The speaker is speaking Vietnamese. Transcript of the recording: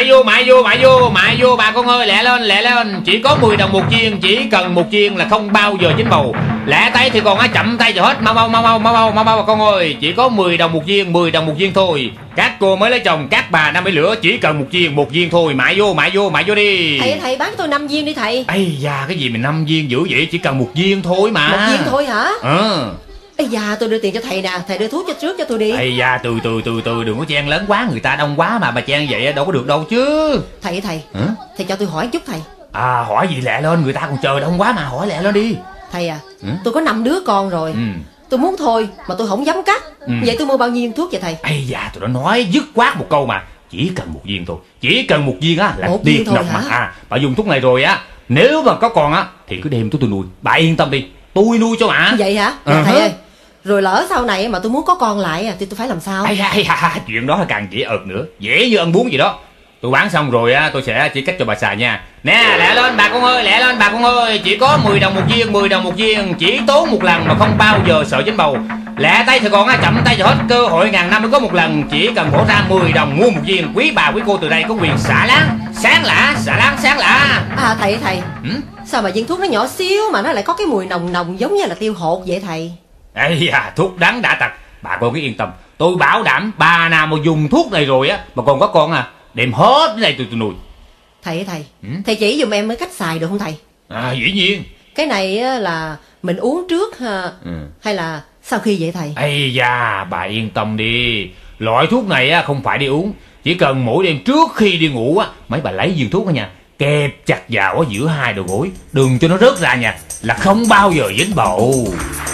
mại vô bà con ơi, lẹ lên, chỉ có 10 đồng một viên, chỉ cần một viên là không bao giờ dính bầu. Lẹ tay thì còn chậm tay cho hết, mau bà con ơi, chỉ có 10 đồng một viên, 10 đồng một viên thôi. Các cô mới lấy chồng, các bà năm mấy lửa chỉ cần một viên thôi, mại vô đi. Thầy bán tôi 5 viên đi thầy. Ây da, cái gì mà 5 viên dữ vậy, chỉ cần một viên thôi mà. Một viên thôi hả? Ừ. Ây da, tôi đưa tiền cho thầy nè, thầy đưa thuốc cho trước cho tôi đi. Ây da, từ từ, đừng có chen lớn quá, người ta đông quá mà bà chen vậy đâu có được đâu chứ. Thầy thầy cho tôi hỏi chút thầy. Hỏi gì lẹ lên, người ta còn chờ đông quá mà, hỏi lẹ lên đi. Thầy tôi có 5 đứa con rồi. Tôi muốn thôi mà tôi không dám cắt. Vậy tôi mua bao nhiêu thuốc vậy thầy? Ây da, tôi đã nói dứt khoát một câu mà, chỉ cần một viên thôi, chỉ cần một viên á là tuyệt độc mà. Bà dùng thuốc này rồi á, nếu mà có con á thì cứ đem tôi nuôi, bà yên tâm đi, tôi nuôi cho bà. Vậy hả? Thầy ơi, rồi lỡ sau này mà tôi muốn có con lại thì tôi phải làm sao? Chuyện đó là càng dễ ợt nữa, dễ như ăn bún gì đó. Tôi bán xong rồi á, tôi sẽ chỉ cách cho bà xài nha. Nè, lẹ lên bà con ơi, chỉ có 10 đồng một viên, chỉ tốn một lần mà không bao giờ sợ dính bầu. Lẹ tay thì còn chậm tay cho hết, cơ hội ngàn năm mới có một lần, chỉ cần bỏ ra 10 đồng mua một viên. Quý bà quý cô từ đây có quyền xả láng, sáng lạ. Thầy sao mà viên thuốc nó nhỏ xíu mà nó lại có cái mùi nồng nồng giống như là tiêu hột vậy thầy? Thuốc đắng đã tật, bà con cứ yên tâm, tôi bảo đảm bà nào mà dùng thuốc này rồi á mà còn có con đem hết cái này tôi nuôi. Thầy chỉ giùm em cái cách xài được không thầy? Dĩ nhiên. Cái này là mình uống trước hay là sau khi vậy thầy? Bà yên tâm đi, loại thuốc này không phải đi uống, chỉ cần mỗi đêm trước khi đi ngủ mấy bà lấy viên thuốc nha, kẹp chặt vào giữa hai đầu gối, đừng cho nó rớt ra nha, là không bao giờ dính bầu.